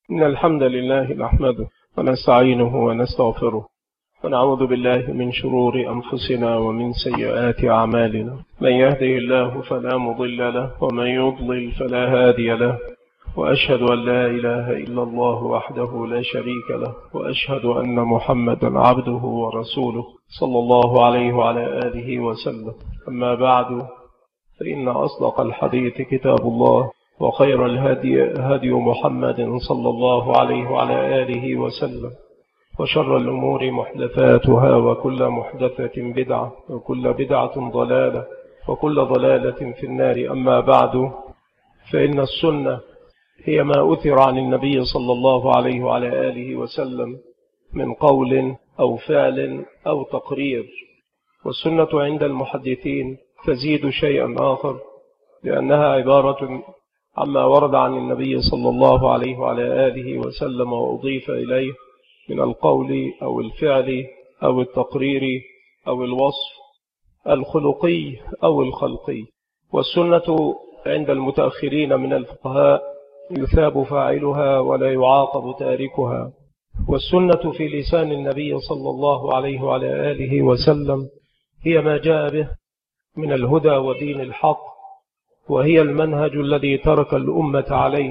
إن الحمد لله نحمده ونستعينه ونستغفره ونعوذ بالله من شرور أنفسنا ومن سيئات أعمالنا. من يهده الله فلا مضل له ومن يضلل فلا هادي له، وأشهد أن لا إله إلا الله وحده لا شريك له، وأشهد أن محمدا عبده ورسوله صلى الله عليه وعلى آله وسلم. أما بعد، فإن أصدق الحديث كتاب الله، وخير الهدي هدي محمد صلى الله عليه وعلى آله وسلم، وشر الأمور محدثاتها، وكل محدثة بدعة، وكل بدعة ضلالة، وكل ضلالة في النار. أما بعد، فإن السنة هي ما أثر عن النبي صلى الله عليه وعلى آله وسلم من قول أو فعل أو تقرير، والسنة عند المحدثين تزيد شيئا آخر، لأنها عبارة عما ورد عن النبي صلى الله عليه وعلى آله وسلم وأضيف إليه من القول أو الفعل أو التقرير أو الوصف الخلقي أو الخلقي. والسنة عند المتأخرين من الفقهاء يثاب فاعلها ولا يعاقب تاركها. والسنة في لسان النبي صلى الله عليه وعلى آله وسلم هي ما جاء به من الهدى ودين الحق، وهي المنهج الذي ترك الأمة عليه،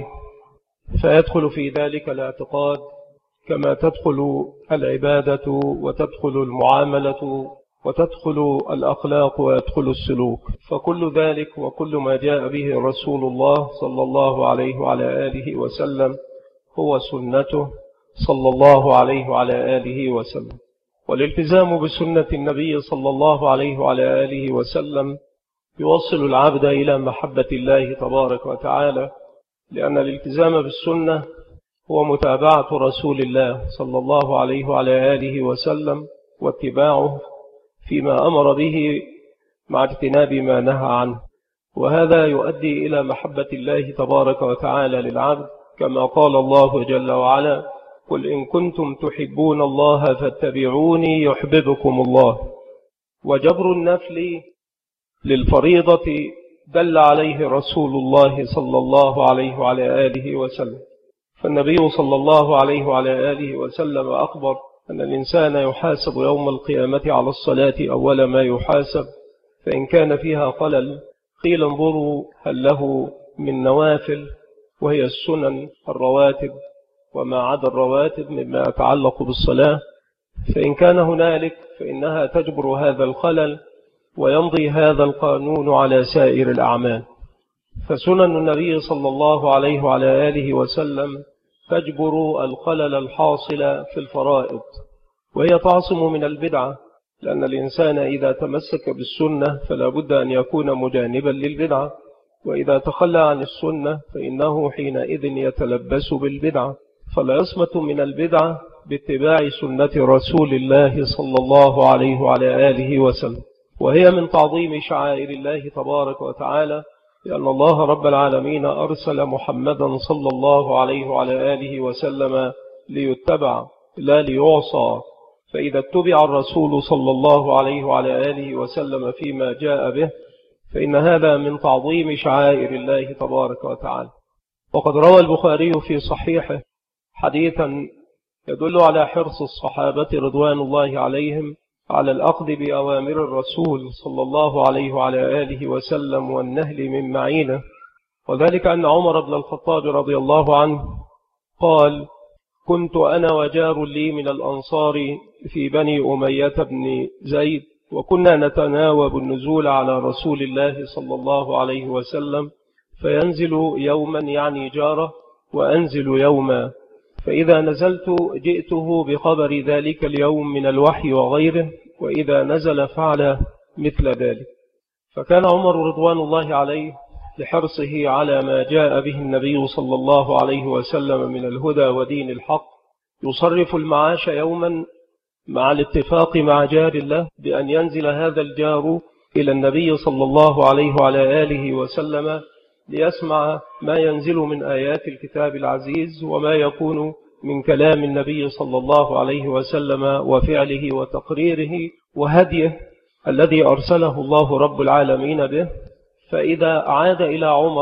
فيدخل في ذلك الاعتقاد كما تدخل العبادة وتدخل المعاملة وتدخل الأخلاق ويدخل السلوك. فكل ذلك وكل ما جاء به رسول الله صلى الله عليه وعلى آله وسلم هو سنته صلى الله عليه وعلى آله وسلم. والالتزام بسنة النبي صلى الله عليه وعلى آله وسلم يوصل العبد إلى محبة الله تبارك وتعالى، لأن الالتزام بالسنة هو متابعة رسول الله صلى الله عليه وعلى آله وسلم واتباعه فيما أمر به مع اجتناب ما نهى عنه، وهذا يؤدي إلى محبة الله تبارك وتعالى للعبد، كما قال الله جل وعلا: قل إن كنتم تحبون الله فاتبعوني يحببكم الله. وجبر النفل للفريضة دل عليه رسول الله صلى الله عليه وعلى آله وسلم، فالنبي صلى الله عليه وعلى آله وسلم أخبر أن الإنسان يحاسب يوم القيامة على الصلاة أول ما يحاسب، فإن كان فيها خلل قيل انظروا هل له من نوافل، وهي السنن الرواتب وما عدا الرواتب مما يتعلق بالصلاة، فإن كان هنالك فإنها تجبر هذا الخلل ويمضي هذا القانون على سائر الأعمال. فسنن النبي صلى الله عليه وعلى آله وسلم تجبر الخلل الحاصل في الفرائض، وهي تعصم من البدعة، لأن الإنسان إذا تمسك بالسنة فلا بد أن يكون مجانبا للبدعة، وإذا تخلى عن السنة فإنه حينئذ يتلبس بالبدعة. فلا يصمت من البدعة باتباع سنة رسول الله صلى الله عليه وعلى آله وسلم، وهي من تعظيم شعائر الله تبارك وتعالى، لأن الله رب العالمين أرسل محمدا صلى الله عليه وعلى آله وسلم ليتبع لا ليعصى، فإذا اتبع الرسول صلى الله عليه وعلى آله وسلم فيما جاء به فإن هذا من تعظيم شعائر الله تبارك وتعالى. وقد روى البخاري في صحيحه حديثا يدل على حرص الصحابة رضوان الله عليهم على الأخذ بأوامر الرسول صلى الله عليه وعلى آله وسلم والنهل من معينه، وذلك أن عمر بن الخطاب رضي الله عنه قال: كنت أنا وجار لي من الأنصار في بني أمية بن زيد، وكنا نتناوب النزول على رسول الله صلى الله عليه وسلم، فينزل يوما يعني جاره وأنزل يوما، فإذا نزلت جئته بخبر ذلك اليوم من الوحي وغيره، وإذا نزل فعل مثل ذلك. فكان عمر رضوان الله عليه لحرصه على ما جاء به النبي صلى الله عليه وسلم من الهدى ودين الحق يصرف المعاش يوما مع الاتفاق مع جار الله بأن ينزل هذا الجار إلى النبي صلى الله عليه وعلى آله وسلم ليسمع ما ينزل من آيات الكتاب العزيز وما يكون من كلام النبي صلى الله عليه وسلم وفعله وتقريره وهديه الذي أرسله الله رب العالمين به. فإذا عاد إلى عمر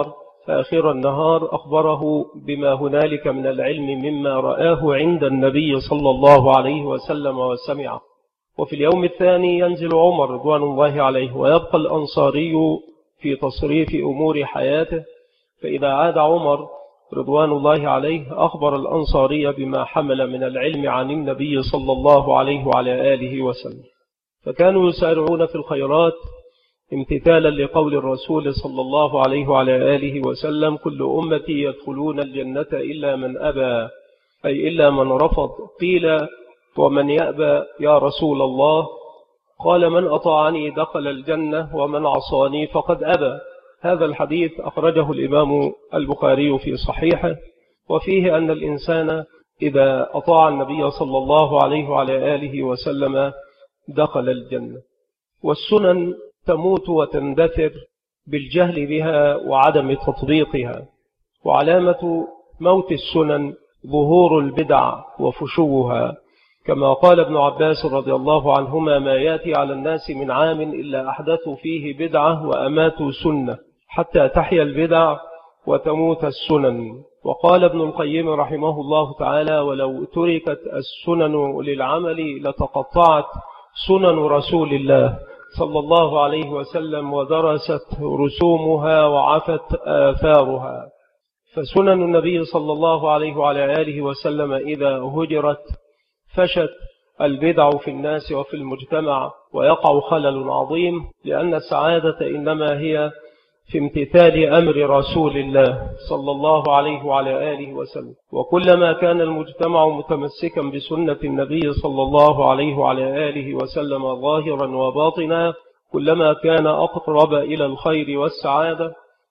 آخر النهار أخبره بما هنالك من العلم مما رآه عند النبي صلى الله عليه وسلم وسمعه. وفي اليوم الثاني ينزل عمر رضوان الله عليه، ويبقى الأنصاري في تصريف أمور حياته. فإذا عاد عمر رضوان الله عليه أخبر الأنصاري بما حمل من العلم عن النبي صلى الله عليه وعلى آله وسلم. فكانوا يسارعون في الخيرات امتثالا لقول الرسول صلى الله عليه وعلى آله وسلم: كل أمتي يدخلون الجنة إلا من أبى، أي إلا من رفض. قيل: ومن يأبى يا رسول الله؟ قال: من أطاعني دخل الجنة ومن عصاني فقد أبى. هذا الحديث أخرجه الإمام البخاري في صحيحه، وفيه أن الإنسان إذا أطاع النبي صلى الله عليه وعلى آله وسلم دخل الجنة. والسنن تموت وتندثر بالجهل بها وعدم تطبيقها، وعلامة موت السنن ظهور البدع وفشوها، كما قال ابن عباس رضي الله عنهما: ما يأتي على الناس من عام إلا أحدثوا فيه بدعة وأماتوا سنة، حتى تحيا البدع وتموت السنن. وقال ابن القيم رحمه الله تعالى: ولو تركت السنن للعمل لتقطعت سنن رسول الله صلى الله عليه وسلم ودرست رسومها وعفت آثارها. فسنن النبي صلى الله عليه وعلى آله وسلم إذا هجرت فشت البدع في الناس وفي المجتمع، ويقع خلل عظيم، لأن السعادة إنما هي في امتثال أمر رسول الله صلى الله عليه وعلى آله وسلم. وكلما كان المجتمع متمسكا بسنة النبي صلى الله عليه وعلى آله وسلم ظاهرا وباطنا، كلما كان أقرب إلى الخير والسعادة،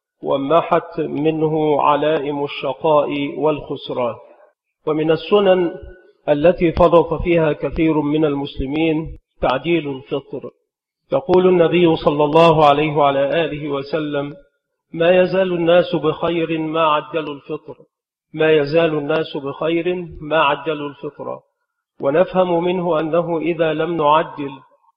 ومحت منه علائم الشقاء والخسران. ومن السنن التي فرط فيها كثير من المسلمين تعجيل الفطر. يقول النبي صلى الله عليه وعلى آله وسلم: ما يزال الناس بخير ما عجلوا الفطر، ما يزال الناس بخير ما عجلوا الفطر. ونفهم منه أنه إذا لم نعجل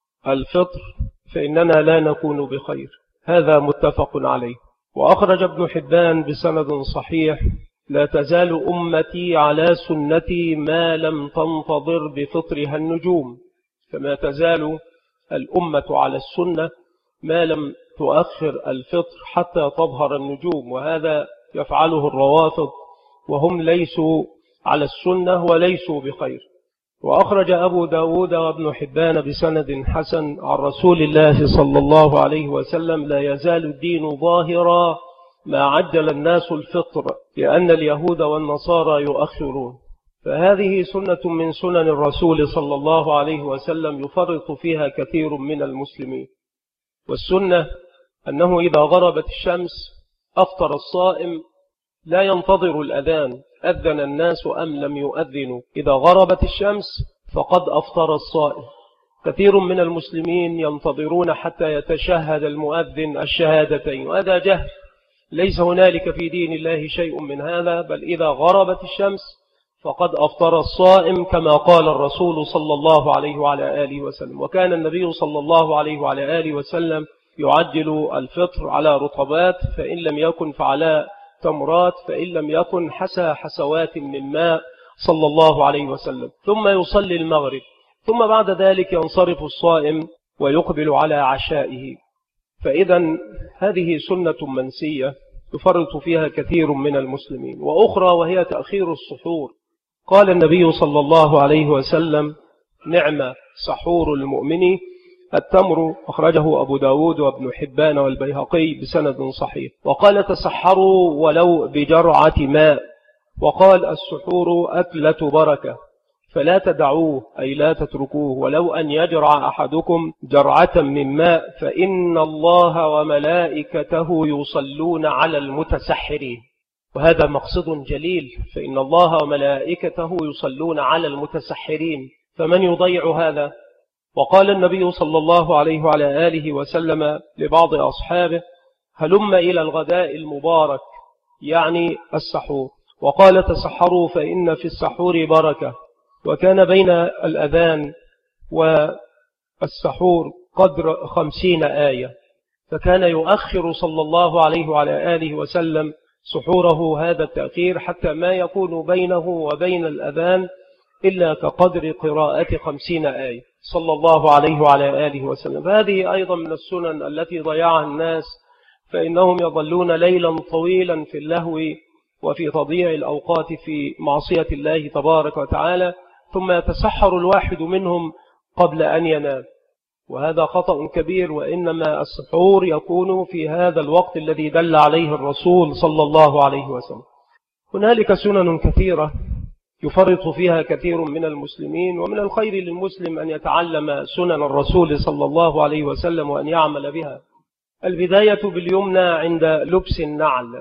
الفطر فإننا لا نكون بخير. هذا متفق عليه. وأخرج ابن حبان بسند صحيح: لا تزال أمتي على سنتي ما لم تنتظر بفطرها النجوم. فما تزال الأمة على السنة ما لم تؤخر الفطر حتى تظهر النجوم، وهذا يفعله الروافض وهم ليسوا على السنة وليسوا بخير. وأخرج أبو داود وابن حبان بسند حسن عن رسول الله صلى الله عليه وسلم: لا يزال الدين ظاهرا ما عجل الناس الفطر، لأن اليهود والنصارى يؤخرون. فهذه سنة من سنن الرسول صلى الله عليه وسلم يفرط فيها كثير من المسلمين. والسنة أنه إذا غربت الشمس أفطر الصائم، لا ينتظر الأذان أذن الناس أم لم يؤذنوا، إذا غربت الشمس فقد أفطر الصائم. كثير من المسلمين ينتظرون حتى يتشهد المؤذن الشهادتين، وهذا جهل، ليس هنالك في دين الله شيء من هذا، بل إذا غربت الشمس فقد أفطر الصائم، كما قال الرسول صلى الله عليه وعلى آله وسلم. وكان النبي صلى الله عليه وعلى آله وسلم يعجل الفطر على رطبات، فإن لم يكن فعلى تمرات، فإن لم يكن حسى حسوات من ماء صلى الله عليه وسلم، ثم يصلي المغرب، ثم بعد ذلك ينصرف الصائم ويقبل على عشائه. فإذا هذه سنة منسية يفرط فيها كثير من المسلمين. وأخرى وهي تأخير السحور. قال النبي صلى الله عليه وسلم: نعم سحور المؤمن التمر. أخرجه أبو داود وابن حبان والبيهقي بسند صحيح. وقال: تسحروا ولو بجرعة ماء. وقال: السحور أكلة بركة، فلا تدعوه، أي لا تتركوه، ولو أن يجرع أحدكم جرعة من ماء، فإن الله وملائكته يصلون على المتسحرين. وهذا مقصد جليل، فإن الله وملائكته يصلون على المتسحرين، فمن يضيع هذا؟ وقال النبي صلى الله عليه وعلى آله وسلم لبعض أصحابه: هلم إلى الغداء المبارك، يعني السحور. وقال: تسحروا فإن في السحور بركة. وكان بين الأذان والسحور قدر 50 آية، فكان يؤخر صلى الله عليه وعلى آله وسلم سحوره هذا التأخير حتى ما يكون بينه وبين الأذان إلا كقدر قراءة 50 آية صلى الله عليه وعلى آله وسلم. فهذه أيضا من السنن التي ضيعها الناس، فإنهم يظلون ليلا طويلا في اللهو وفي تضييع الأوقات في معصية الله تبارك وتعالى، ثم يتسحر الواحد منهم قبل أن ينام، وهذا خطأ كبير. وإنما السحور يكون في هذا الوقت الذي دل عليه الرسول صلى الله عليه وسلم. هنالك سنن كثيرة يفرط فيها كثير من المسلمين، ومن الخير للمسلم أن يتعلم سنن الرسول صلى الله عليه وسلم وأن يعمل بها. البداية باليمنى عند لبس النعل،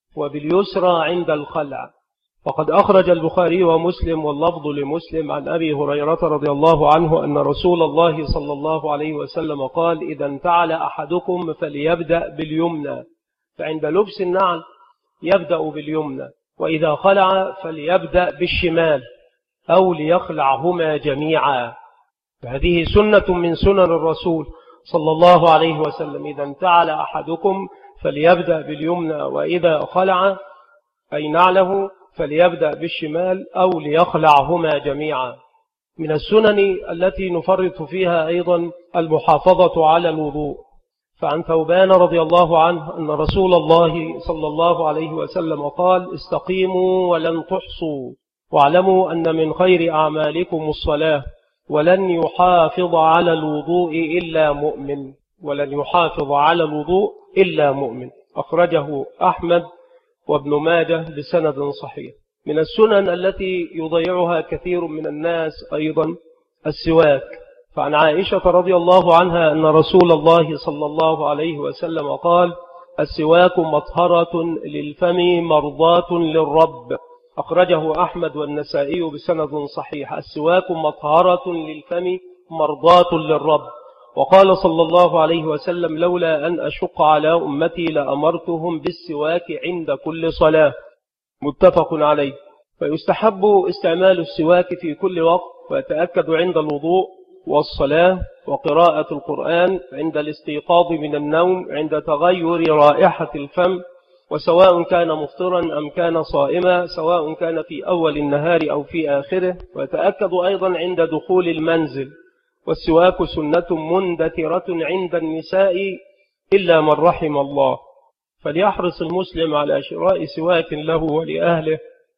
وباليسرى عند الخلع. وقد أخرج البخاري ومسلم واللفظ لمسلم عن أبي هريرة رضي الله عنه أن رسول الله صلى الله عليه وسلم قال: إذا انتعل أحدكم فليبدأ باليمنى، فعند لبس النعل يبدأ باليمنى، وإذا خلع فليبدأ بالشمال أو ليخلعهما جميعا. فهذه سنة من سنن الرسول صلى الله عليه وسلم: إذا انتعل أحدكم فليبدأ باليمنى، وإذا خلع أي نعله فليبدأ بالشمال أو ليخلعهما جميعا. من السنن التي نفرط فيها أيضا المحافظة على الوضوء، فعن ثوبان رضي الله عنه أن رسول الله صلى الله عليه وسلم قال: استقيموا ولن تحصوا، واعلموا أن من خير أعمالكم الصلاة، ولن يحافظ على الوضوء إلا مؤمن، ولن يحافظ على الوضوء إلا مؤمن. أخرجه أحمد وابن ماجه بسند صحيح. من السنن التي يضيعها كثير من الناس أيضا السواك، فعن عائشة رضي الله عنها أن رسول الله صلى الله عليه وسلم قال: السواك مطهرة للفم مرضاة للرب. أخرجه أحمد والنسائي بسند صحيح. السواك مطهرة للفم مرضاة للرب. وقال صلى الله عليه وسلم: لولا أن أشق على أمتي لأمرتهم بالسواك عند كل صلاة. متفق عليه. فيستحب استعمال السواك في كل وقت، ويتأكد عند الوضوء والصلاة وقراءة القرآن، عند الاستيقاظ من النوم، عند تغير رائحة الفم، وسواء كان مفطرا أم كان صائما، سواء كان في أول النهار أو في آخره. ويتأكد أيضا عند دخول المنزل. والسواك سنة مندثرة عند النساء إلا من رحم الله، فليحرص المسلم على شراء سواك له ولأهله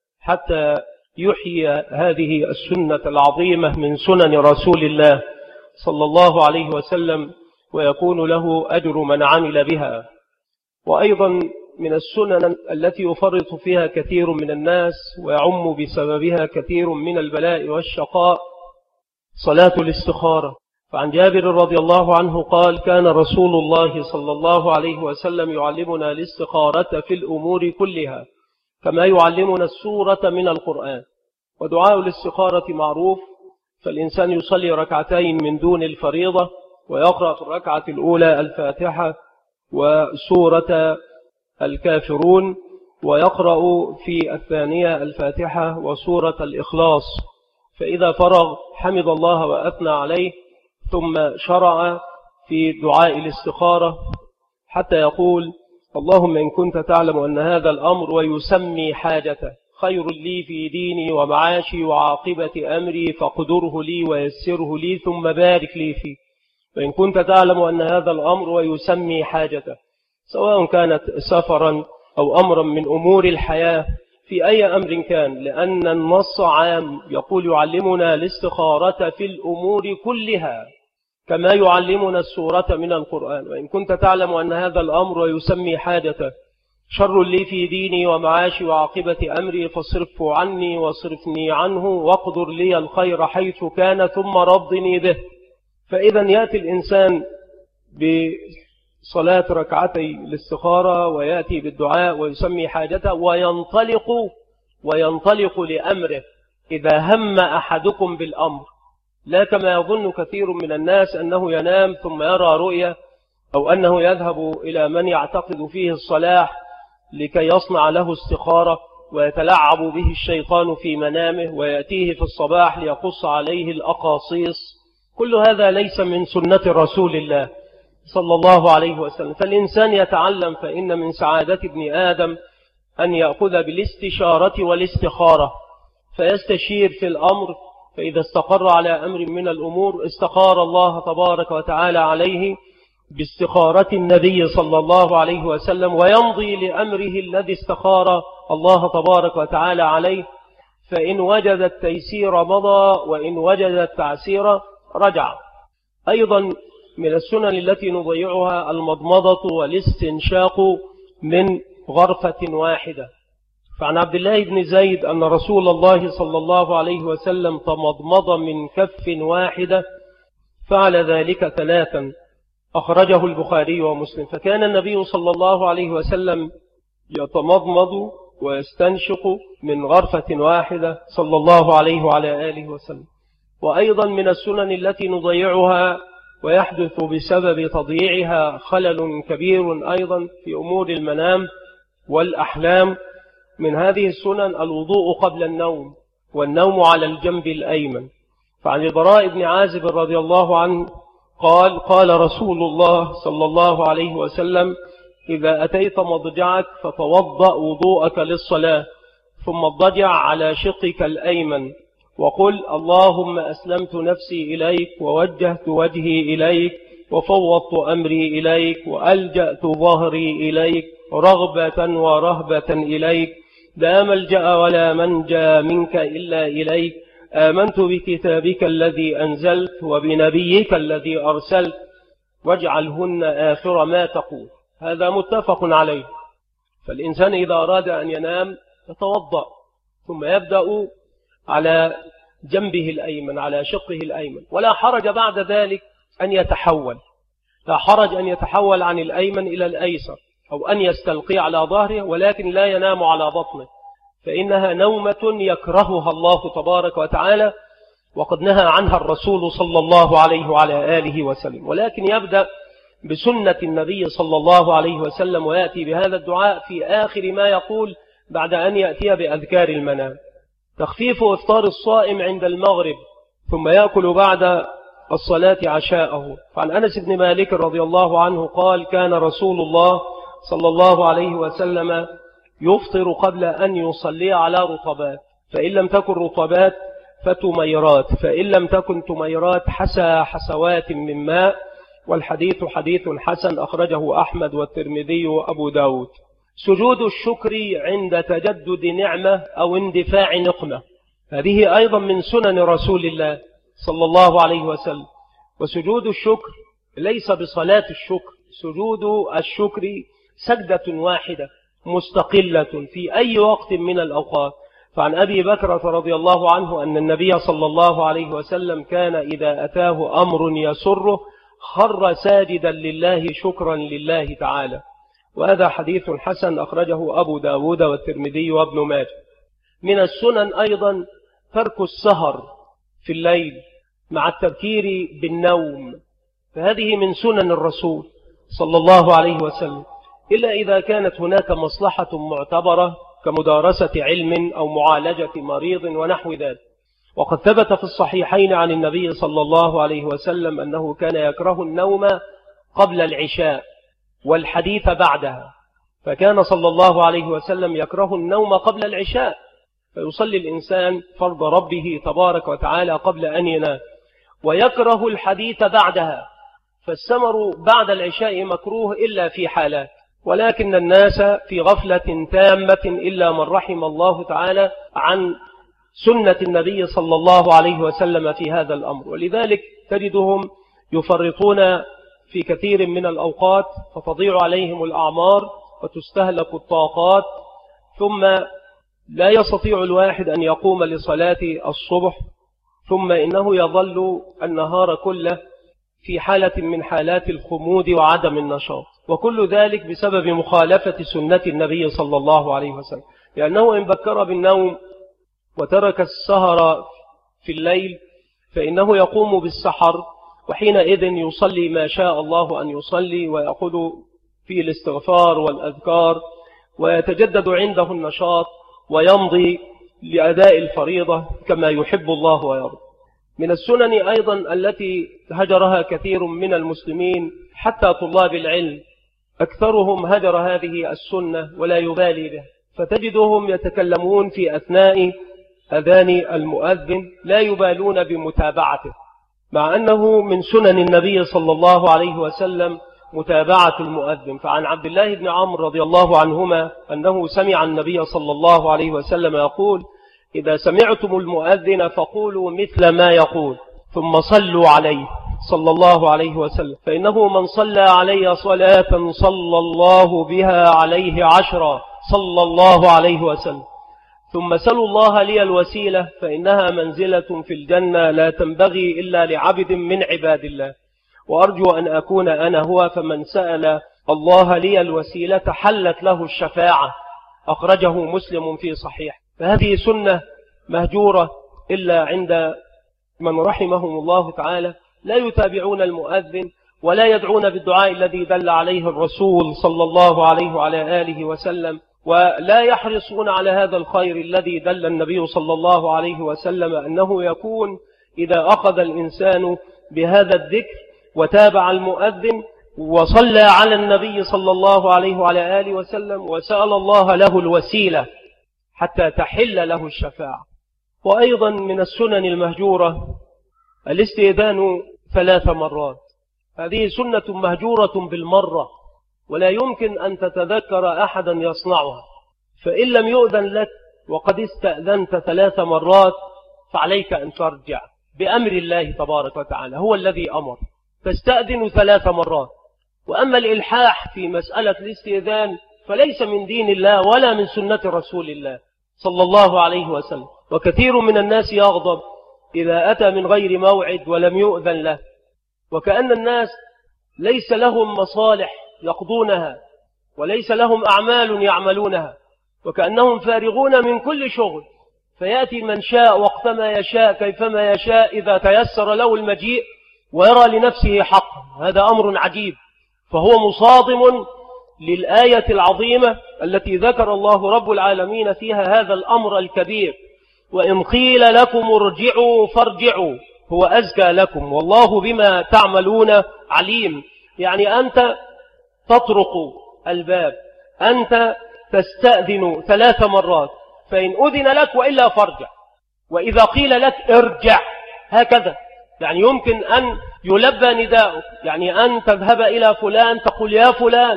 حتى يحيي هذه السنة العظيمة من سنن رسول الله صلى الله عليه وسلم، ويكون له أجر من عمل بها. وأيضا من السنن التي يفرط فيها كثير من الناس ويعم بسببها كثير من البلاء والشقاء صلاة الاستخارة. فعن جابر رضي الله عنه قال: كان رسول الله صلى الله عليه وسلم يعلمنا الاستخارة في الأمور كلها كما يعلمنا السورة من القرآن. ودعاء الاستخارة معروف، فالإنسان يصلي ركعتين من دون الفريضة، ويقرأ في الركعة الأولى الفاتحة وسورة الكافرون، ويقرأ في الثانية الفاتحة وسورة الإخلاص. فإذا فرغ حمد الله وأثنى عليه، ثم شرع في دعاء الاستخارة حتى يقول: اللهم إن كنت تعلم أن هذا الأمر، ويسمي حاجته، خير لي في ديني ومعاشي وعاقبة أمري، فاقدره لي ويسره لي ثم بارك لي فيه. وإن كنت تعلم أن هذا الأمر، ويسمي حاجته، سواء كانت سفرا أو أمرا من أمور الحياة، في أي أمر كان، لأن النص عام يقول: يعلمنا الاستخارة في الأمور كلها كما يعلمنا السورة من القرآن. وإن كنت تعلم أن هذا الأمر، ويسمي حاجته، شر لي في ديني ومعاشي وعاقبة أمري، فاصرفه عني واصرفني عنه، واقدر لي الخير حيث كان، ثم رضني به. فإذا يأتي الإنسان بصلاة ركعتي الاستخارة، ويأتي بالدعاء ويسمي حاجته، وينطلق لأمره. إذا هم أحدكم بالأمر، لا كما يظن كثير من الناس أنه ينام ثم يرى رؤية، أو أنه يذهب إلى من يعتقد فيه الصلاح لكي يصنع له استخارة، ويتلعب به الشيطان في منامه، ويأتيه في الصباح ليقص عليه الأقاصيص. كل هذا ليس من سنة رسول الله صلى الله عليه وسلم. فالإنسان يتعلم، فإن من سعادة ابن آدم أن يأخذ بالاستشارة والاستخارة، فيستشير في الأمر، فإذا استقر على أمر من الأمور استخار الله تبارك وتعالى عليه باستخارة النبي صلى الله عليه وسلم، ويمضي لأمره الذي استخار الله تبارك وتعالى عليه، فإن وجد التيسير مضى وإن وجد التعسير رجع. أيضا من السنن التي نضيعها المضمضة والاستنشاق من غرفة واحدة. فعن عبد الله بن زيد أن رسول الله صلى الله عليه وسلم تمضمض من كف واحدة، فعل ذلك 3، أخرجه البخاري ومسلم. فكان النبي صلى الله عليه وسلم يتمضمض ويستنشق من غرفة واحدة صلى الله عليه وعلى آله وسلم. وأيضا من السنن التي نضيعها ويحدث بسبب تضييعها خلل كبير أيضا في أمور المنام والأحلام، من هذه السنن الوضوء قبل النوم، والنوم على الجنب الأيمن. فعن البراء بن عازب رضي الله عنه قال: قال رسول الله صلى الله عليه وسلم: إذا أتيت مضجعك فتوضأ وضوءك للصلاة، ثم اضطجع على شقك الأيمن، وقل: اللهم أسلمت نفسي إليك، ووجهت وجهي إليك، وفوضت أمري إليك، وألجأت ظهري إليك، رغبة ورهبة إليك، لا ملجأ ولا منجى منك إلا إليك، آمنت بكتابك الذي أنزلت وبنبيك الذي أرسلت، واجعلهن آخر ما تقول. هذا متفق عليه. فالإنسان إذا أراد أن ينام يتوضأ، ثم يبدأ على جنبه الأيمن، على شقه الأيمن، ولا حرج بعد ذلك أن يتحول، لا حرج أن يتحول عن الأيمن إلى الأيسر، أو أن يستلقي على ظهره، ولكن لا ينام على بطنه، فإنها نومة يكرهها الله تبارك وتعالى، وقد نهى عنها الرسول صلى الله عليه وعلى آله وسلم. ولكن يبدأ بسنة النبي صلى الله عليه وسلم، ويأتي بهذا الدعاء في آخر ما يقول بعد أن يأتي بأذكار المنام. تخفيف إفطار الصائم عند المغرب، ثم يأكل بعد الصلاة عشاءه. فعن أنس بن مالك رضي الله عنه قال: كان رسول الله صلى الله عليه وسلم يفطر قبل أن يصلي على رطبات، فإن لم تكن رطبات فتميرات، فإن لم تكن تميرات حسوات من ماء. والحديث حديث حسن، أخرجه أحمد والترمذي وأبو داود. سجود الشكر عند تجدد نعمة أو اندفاع نقمة، هذه أيضا من سنن رسول الله صلى الله عليه وسلم. وسجود الشكر ليس بصلاة الشكر، سجود الشكر سجدة واحدة مستقلة في أي وقت من الأوقات. فعن أبي بكرة رضي الله عنه أن النبي صلى الله عليه وسلم كان إذا أتاه أمر يسره خر ساجدا لله شكرا لله تعالى. وهذا حديث حسن، أخرجه أبو داود والترمذي وابن ماجه. من السنن أيضا ترك السهر في الليل مع التبكير بالنوم، فهذه من سنن الرسول صلى الله عليه وسلم، إلا إذا كانت هناك مصلحة معتبرة كمدارسة علم أو معالجة مريض ونحو ذلك. وقد ثبت في الصحيحين عن النبي صلى الله عليه وسلم أنه كان يكره النوم قبل العشاء والحديث بعدها، فكان صلى الله عليه وسلم يكره النوم قبل العشاء، فيصلي الإنسان فرض ربه تبارك وتعالى قبل أن ينام، ويكره الحديث بعدها، فالسمر بعد العشاء مكروه إلا في حالات، ولكن الناس في غفلة تامة إلا من رحم الله تعالى عن سنة النبي صلى الله عليه وسلم في هذا الأمر. ولذلك تجدهم يفرطون في كثير من الأوقات، فتضيع عليهم الأعمار وتستهلك الطاقات، ثم لا يستطيع الواحد أن يقوم لصلاة الصبح، ثم إنه يظل النهار كله في حالة من حالات الخمود وعدم النشاط، وكل ذلك بسبب مخالفة سنة النبي صلى الله عليه وسلم. لأنه إن بكر بالنوم وترك السهر في الليل فإنه يقوم بالسحر، وحينئذ يصلي ما شاء الله أن يصلي، ويأخذ في الاستغفار والأذكار، ويتجدد عنده النشاط، ويمضي لأداء الفريضة كما يحب الله ويرضى. من السنن أيضا التي هجرها كثير من المسلمين حتى طلاب العلم، أكثرهم هجر هذه السنة ولا يبالي به، فتجدهم يتكلمون في أثناء أذان المؤذن لا يبالون بمتابعته، مع أنه من سنن النبي صلى الله عليه وسلم متابعة المؤذن. فعن عبد الله بن عمرو رضي الله عنهما أنه سمع النبي صلى الله عليه وسلم يقول: إذا سمعتم المؤذن فقولوا مثل ما يقول ثم صلوا عليه صلى الله عليه وسلم، فإنه من صلى علي صلاة صلى الله بها عليه 10 صلى الله عليه وسلم. ثم سلوا الله لي الوسيلة فإنها منزلة في الجنة لا تنبغي إلا لعبد من عباد الله، وأرجو أن أكون أنا هو، فمن سأل الله لي الوسيلة حلت له الشفاعة. أخرجه مسلم في صحيح. فهذه سنة مهجورة إلا عند من رحمهم الله تعالى لا يتابعون المؤذن ولا يدعون بالدعاء الذي دل عليه الرسول صلى الله عليه وعلى آله وسلم، ولا يحرصون على هذا الخير الذي دل النبي صلى الله عليه وسلم أنه يكون إذا أخذ الإنسان بهذا الذكر وتابع المؤذن وصلى على النبي صلى الله عليه وعلى آله وسلم وسأل الله له الوسيلة حتى تحل له الشفاعة. وأيضا من السنن المهجورة الاستئذان 3 مرات. هذه سنة مهجورة بالمرة، ولا يمكن أن تتذكر أحدا يصنعها. فإن لم يؤذن لك وقد استأذنت 3 مرات فعليك أن ترجع بأمر الله تبارك وتعالى، هو الذي أمر، تستأذن 3 مرات. وأما الإلحاح في مسألة الاستئذان فليس من دين الله ولا من سنة رسول الله صلى الله عليه وسلم. وكثير من الناس يغضب إذا أتى من غير موعد ولم يؤذن له، وكأن الناس ليس لهم مصالح يقضونها وليس لهم أعمال يعملونها، وكأنهم فارغون من كل شغل، فيأتي من شاء وقتما يشاء كيفما يشاء إذا تيسر له المجيء ويرى لنفسه حق. هذا أمر عجيب، فهو مصادم للآية العظيمة التي ذكر الله رب العالمين فيها هذا الأمر الكبير: وإن قيل لكم ارجعوا فارجعوا هو أزكى لكم والله بما تعملون عليم. يعني أنت تطرق الباب، أنت تستأذن 3 مرات، فإن أذن لك وإلا فارجع. وإذا قيل لك ارجع هكذا، يعني يمكن أن يلبى نداؤك، يعني أن تذهب إلى فلان تقول يا فلان،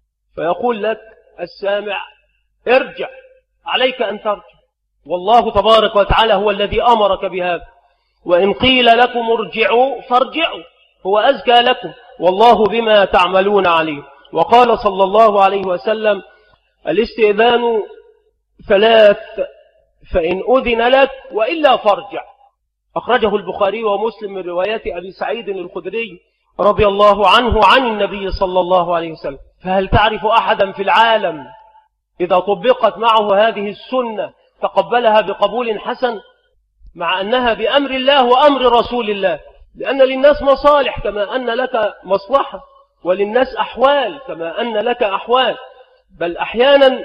فيقول لك السامع ارجع، عليك أن ترجع، والله تبارك وتعالى هو الذي أمرك بهذا. وإن قيل لكم ارجعوا فارجعوا هو أزكى لكم والله بما تعملون عليم. وقال صلى الله عليه وسلم: الاستئذان 3 فإن أذن لك وإلا فارجع. أخرجه البخاري ومسلم من رواية أبي سعيد الخدري رضي الله عنه عن النبي صلى الله عليه وسلم. فهل تعرف أحدا في العالم إذا طبقت معه هذه السنة تقبلها بقبول حسن، مع أنها بأمر الله وأمر رسول الله؟ لأن للناس مصالح كما أن لك مصلحة، وللناس أحوال كما أن لك أحوال. بل أحيانا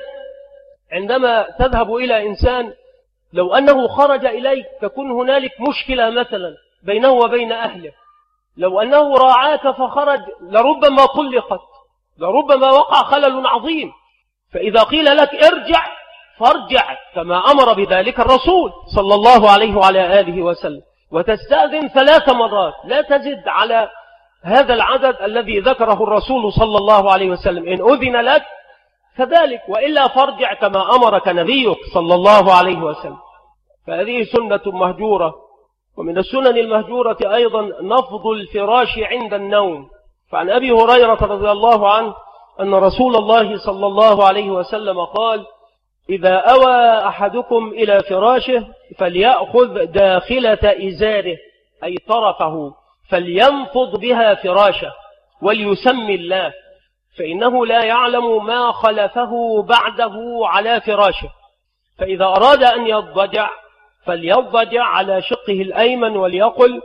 عندما تذهب إلى إنسان لو أنه خرج إليك تكون هنالك مشكلة مثلا بينه وبين أهله، لو أنه راعاك فخرج لربما طلقت، لربما وقع خلل عظيم. فإذا قيل لك ارجع فارجع كما أمر بذلك الرسول صلى الله عليه وعلى آله وسلم، وتستأذن 3 مرات، لا تزد على هذا العدد الذي ذكره الرسول صلى الله عليه وسلم. إن أذن لك كذلك، وإلا فارجع كما أمرك نبيك صلى الله عليه وسلم. فهذه سنة مهجورة. ومن السنن المهجورة أيضا نفض الفراش عند النوم. فعن أبي هريرة رضي الله عنه أن رسول الله صلى الله عليه وسلم قال: إذا أوى أحدكم إلى فراشه فليأخذ داخلة إزاره أي طرفه فلينفض بها فراشه وليسمي الله، فإنه لا يعلم ما خلفه بعده على فراشه. فإذا أراد أن يضجع فليضجع على شقه الأيمن وليقل: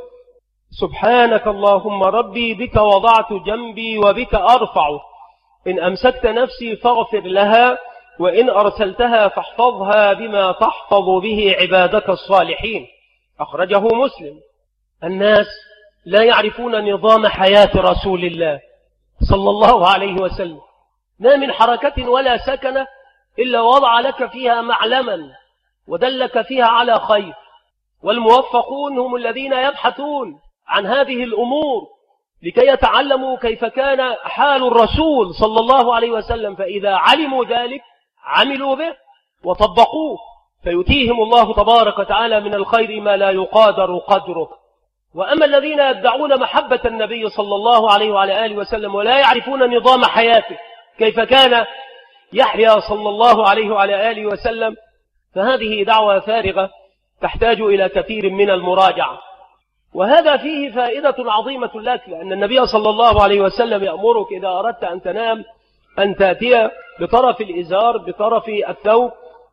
سبحانك اللهم ربي بك وضعت جنبي وبك أرفع، إن أمسكت نفسي فاغفر لها، وإن أرسلتها فاحفظها بما تحفظ به عبادك الصالحين. أخرجه مسلم. الناس لا يعرفون نظام حياة رسول الله صلى الله عليه وسلم، ما من حركة ولا سكنة إلا وضع لك فيها معلما ودلك فيها على خير. والموفقون هم الذين يبحثون عن هذه الأمور لكي يتعلموا كيف كان حال الرسول صلى الله عليه وسلم، فإذا علموا ذلك عملوا به وطبقوه، فيتيهم الله تبارك وتعالى من الخير ما لا يقادر قدره. وأما الذين يدعون محبة النبي صلى الله عليه وعلى آله وسلم ولا يعرفون نظام حياته كيف كان يحيى صلى الله عليه وعلى آله وسلم، فهذه دعوة فارغة تحتاج إلى كثير من المراجعة. وهذا فيه فائدة عظيمة لك، لأن النبي صلى الله عليه وسلم يأمرك إذا أردت أن تنام أن تأتي بطرف الإزار بطرف الثوب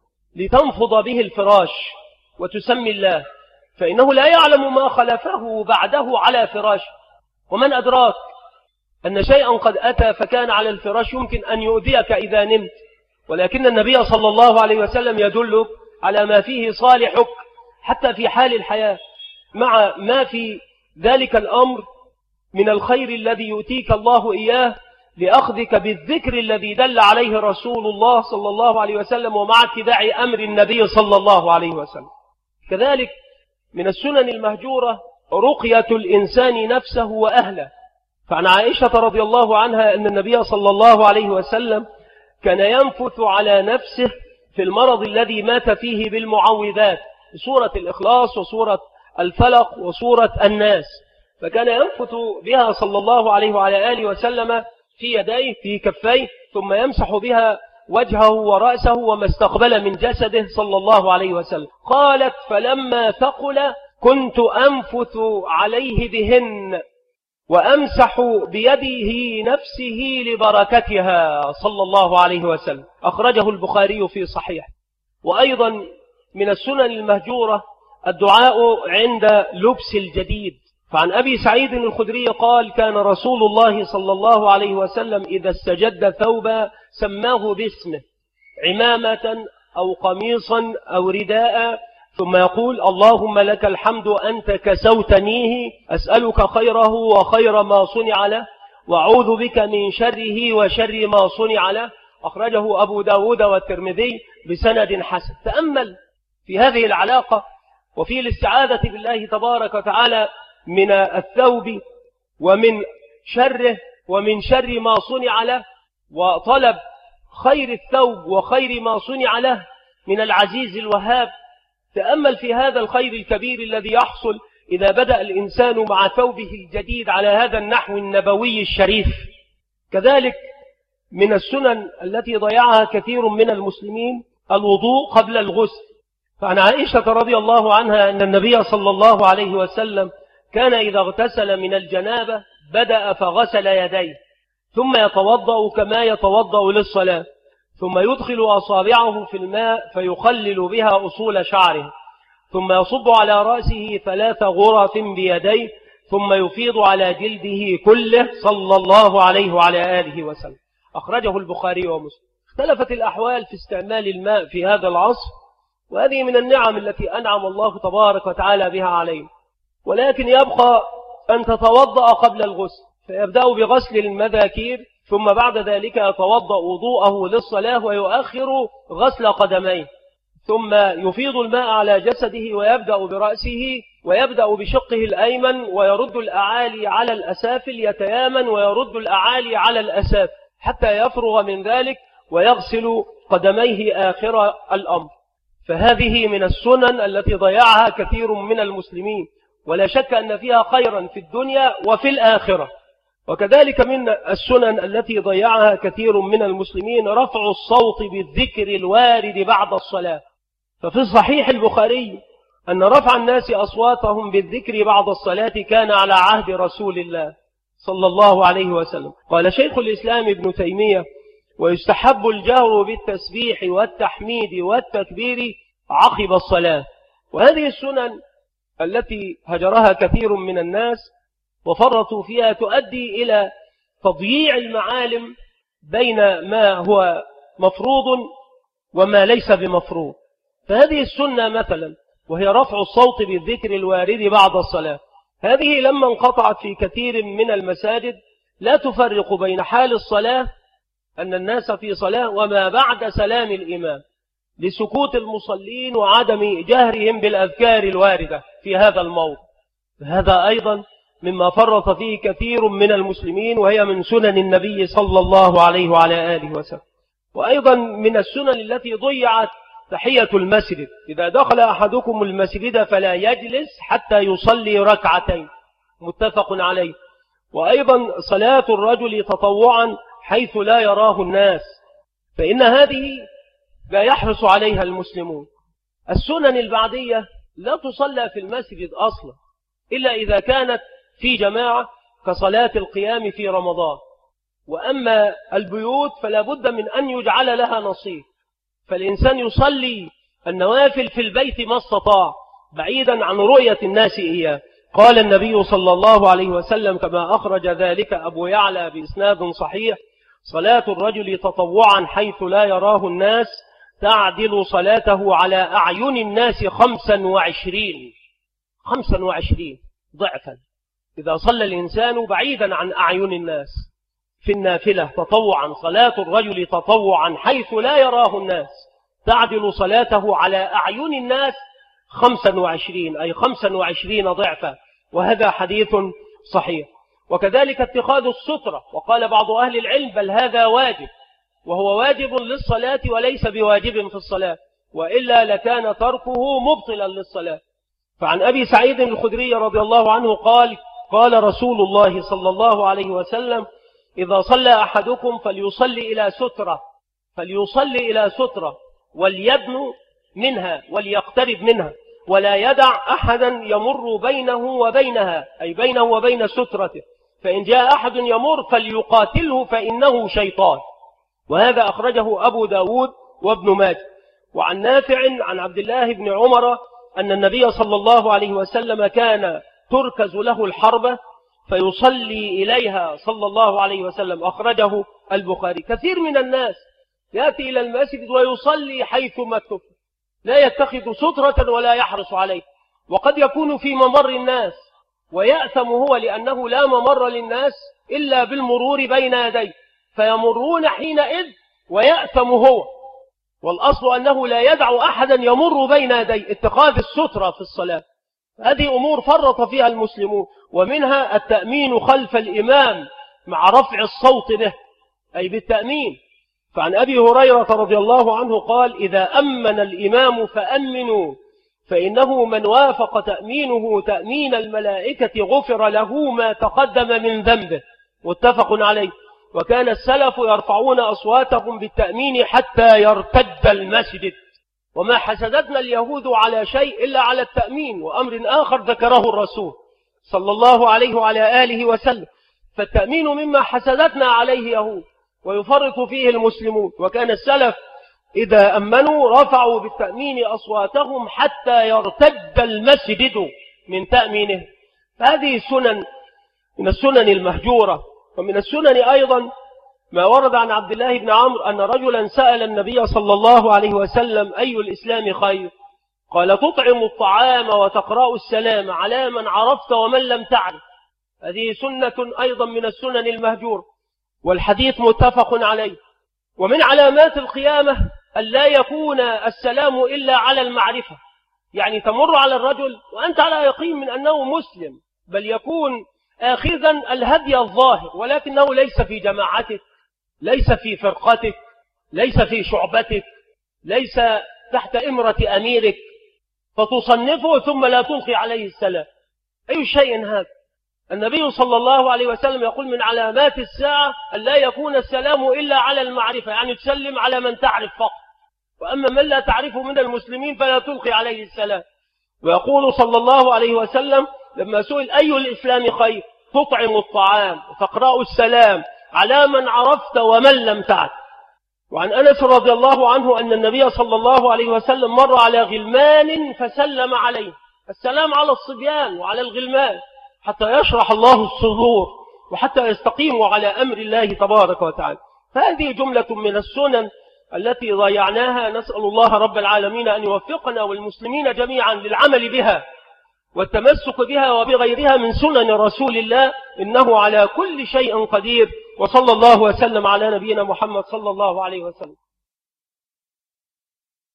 لتنفض به الفراش وتسمي الله، فإنه لا يعلم ما خلفه بعده على فراش. ومن أدراك أن شيئا قد أتى فكان على الفراش يمكن أن يؤذيك إذا نمت، ولكن النبي صلى الله عليه وسلم يدلك على ما فيه صالحك حتى في حال الحياة، مع ما في ذلك الأمر من الخير الذي يؤتيك الله إياه لأخذك بالذكر الذي دل عليه رسول الله صلى الله عليه وسلم ومع اتباع أمر النبي صلى الله عليه وسلم. كذلك من السنن المهجورة رقية الإنسان نفسه وأهله، فعن عائشة رضي الله عنها أن النبي صلى الله عليه وسلم كان ينفث على نفسه في المرض الذي مات فيه بالمعوذات، سورة الإخلاص وسورة الفلق وسورة الناس، فكان ينفث بها صلى الله عليه وعلى آله وسلم في يديه في كفيه، ثم يمسح بها وجهه ورأسه وما استقبل من جسده صلى الله عليه وسلم. قالت فلما ثقل كنت أنفث عليه بهن وأمسح بيده نفسه لبركتها صلى الله عليه وسلم، أخرجه البخاري في صحيح. وأيضا من السنن المهجورة الدعاء عند لبس الجديد، فعن أبي سعيد الخدري قال كان رسول الله صلى الله عليه وسلم إذا استجد ثوبا سماه باسمه، عمامة أو قميصا أو رداء، ثم يقول اللهم لك الحمد أنت كسوتنيه، أسألك خيره وخير ما صنع له، وأعوذ بك من شره وشر ما صنع له، أخرجه أبو داود والترمذي بسند حسن. تأمل في هذه العلاقة وفي الاستعاذة بالله تبارك وتعالى من الثوب ومن شره ومن شر ما صنع له، وطلب خير الثوب وخير ما صنع له من العزيز الوهاب. تأمل في هذا الخير الكبير الذي يحصل إذا بدأ الإنسان مع ثوبه الجديد على هذا النحو النبوي الشريف. كذلك من السنن التي ضيعها كثير من المسلمين الوضوء قبل الغسل، فعن عائشة رضي الله عنها أن النبي صلى الله عليه وسلم كان إذا اغتسل من الجنابة بدأ فغسل يديه ثم يتوضأ كما يتوضأ للصلاة، ثم يدخل أصابعه في الماء فيخلل بها أصول شعره، ثم يصب على رأسه 3 غرف بيديه، ثم يفيض على جلده كله صلى الله عليه وعلى آله وسلم، أخرجه البخاري ومسلم. اختلفت الأحوال في استعمال الماء في هذا العصر، وهذه من النعم التي أنعم الله تبارك وتعالى بها علينا، ولكن يبقى أن تتوضأ قبل الغسل، فيبدأ بغسل المذاكير ثم بعد ذلك يتوضأ وضوءه للصلاة ويؤخر غسل قدميه، ثم يفيض الماء على جسده ويبدأ برأسه ويبدأ بشقه الأيمن ويرد الأعالي على الأسافل، يتيامن ويرد الأعالي على الأسافل حتى يفرغ من ذلك ويغسل قدميه آخر الأمر. فهذه من السنن التي ضيعها كثير من المسلمين، ولا شك أن فيها خيرا في الدنيا وفي الآخرة. وكذلك من السنن التي ضيعها كثير من المسلمين رفع الصوت بالذكر الوارد بعد الصلاة، ففي صحيح البخاري أن رفع الناس أصواتهم بالذكر بعد الصلاة كان على عهد رسول الله صلى الله عليه وسلم. قال شيخ الإسلام ابن تيمية ويستحب الجهر بالتسبيح والتحميد والتكبير عقب الصلاة. وهذه السنن التي هجرها كثير من الناس وفرطوا فيها تؤدي إلى تضييع المعالم بين ما هو مفروض وما ليس بمفروض. فهذه السنة مثلا وهي رفع الصوت بالذكر الوارد بعد الصلاة، هذه لما انقطعت في كثير من المساجد لا تفرق بين حال الصلاة أن الناس في صلاة وما بعد سلام الإمام، لسكوت المصلين وعدم جهرهم بالأذكار الواردة في هذا الموضع. هذا أيضا مما فرط فيه كثير من المسلمين، وهي من سنن النبي صلى الله عليه وعلى آله وسلم. وأيضا من السنن التي ضيعت تحية المسجد، إذا دخل أحدكم المسجد فلا يجلس حتى يصلي ركعتين، متفق عليه. وأيضا صلاة الرجل تطوعا حيث لا يراه الناس، فإن هذه لا يحرص عليها المسلمون. السنن البعدية لا تصلى في المسجد أصلا إلا إذا كانت في جماعة كصلاة القيام في رمضان. وأما البيوت فلا بد من أن يجعل لها نصيب، فالإنسان يصلي النوافل في البيت ما استطاع بعيدا عن رؤية الناس إياه. قال النبي صلى الله عليه وسلم كما أخرج ذلك أبو يعلى بإسناد صحيح: صلاة الرجل تطوعا حيث لا يراه الناس تعدل صلاته على أعين الناس 25 ضعفا. إذا صلى الإنسان بعيدا عن أعين الناس في النافلة تطوعا، صلاة الرجل تطوعا حيث لا يراه الناس تعدل صلاته على أعين الناس 25، أي 25 ضعفا. وهذا حديث صحيح. وكذلك اتخاذ السترة، وقال بعض أهل العلم بل هذا واجب، وهو واجب للصلاة وليس بواجب في الصلاة، وإلا لكان تركه مبطلا للصلاة. فعن أبي سعيد الخدري رضي الله عنه قال: قال رسول الله صلى الله عليه وسلم: إذا صلى أحدكم فليصلي إلى سترة وليدن منها وليقترب منها، ولا يدع أحدا يمر بينه وبينها، أي بينه وبين سترته، فإن جاء أحد يمر فليقاتله فإنه شيطان. وهذا أخرجه أبو داود وابن ماجه. وعن نافع عن عبد الله بن عمر أن النبي صلى الله عليه وسلم كان تركز له الحربة فيصلي إليها صلى الله عليه وسلم، أخرجه البخاري. كثير من الناس يأتي إلى المسجد ويصلي حيث ما اتفق، لا يتخذ سترة ولا يحرص عليه، وقد يكون في ممر الناس ويأثم هو لأنه لا ممر للناس إلا بالمرور بين يديه، فيمرون حينئذ ويأثم هو. والأصل أنه لا يدع أحدا يمر بين يديه، اتخاذ السترة في الصلاة. هذه أمور فرط فيها المسلمون، ومنها التأمين خلف الإمام مع رفع الصوت به، أي بالتأمين. فعن أبي هريرة رضي الله عنه قال: إذا أمن الإمام فأمنوا، فإنه من وافق تأمينه تأمين الملائكة غفر له ما تقدم من ذنبه، متفق عليه. وكان السلف يرفعون أصواتهم بالتأمين حتى يرتد المسجد، وما حسدتنا اليهود على شيء إلا على التأمين، وأمر آخر ذكره الرسول صلى الله عليه وعلى آله وسلم. فالتأمين مما حسدتنا عليه يهود ويفرط فيه المسلمون. وكان السلف إذا أمنوا رفعوا بالتأمين أصواتهم حتى يرتد المسجد من تأمينه. فهذه سنن من السنن المهجورة. ومن السنن أيضا ما ورد عن عبد الله بن عمرو أن رجلا سأل النبي صلى الله عليه وسلم: أي الإسلام خير؟ قال: تطعم الطعام وتقرأ السلام على من عرفت ومن لم تعرف. هذه سنة أيضا من السنن المهجورة، والحديث متفق عليه. ومن علامات القيامة أن لا يكون السلام إلا على المعرفة، يعني تمر على الرجل وأنت على يقين من أنه مسلم، بل يكون آخذا الهدي الظاهر، ولكنه ليس في جماعتك، ليس في فرقتك، ليس في شعبتك، ليس تحت إمرة أميرك، فتصنفه ثم لا تلقي عليه السلام. أي شيء هذا؟ النبي صلى الله عليه وسلم يقول: من علامات الساعة أن لا يكون السلام إلا على المعرفة، يعني تسلم على من تعرف فقط، وأما من لا تعرفه من المسلمين فلا تلقي عليه السلام. ويقول صلى الله عليه وسلم لما سئل: أي الإسلام خير؟ تطعم الطعام وتقرأ السلام على من عرفت ومن لم تعرف. وعن أنس رضي الله عنه أن النبي صلى الله عليه وسلم مر على غلمان فسلم عليه. السلام على الصبيان وعلى الغلمان حتى يشرح الله الصدور وحتى يستقيموا على أمر الله تبارك وتعالى. فهذه جملة من السنن التي ضيعناها، نسأل الله رب العالمين أن يوفقنا والمسلمين جميعا للعمل بها والتمسك بها وبغيرها من سنن رسول الله، إنه على كل شيء قدير، وصلى الله وسلم على نبينا محمد صلى الله عليه وسلم.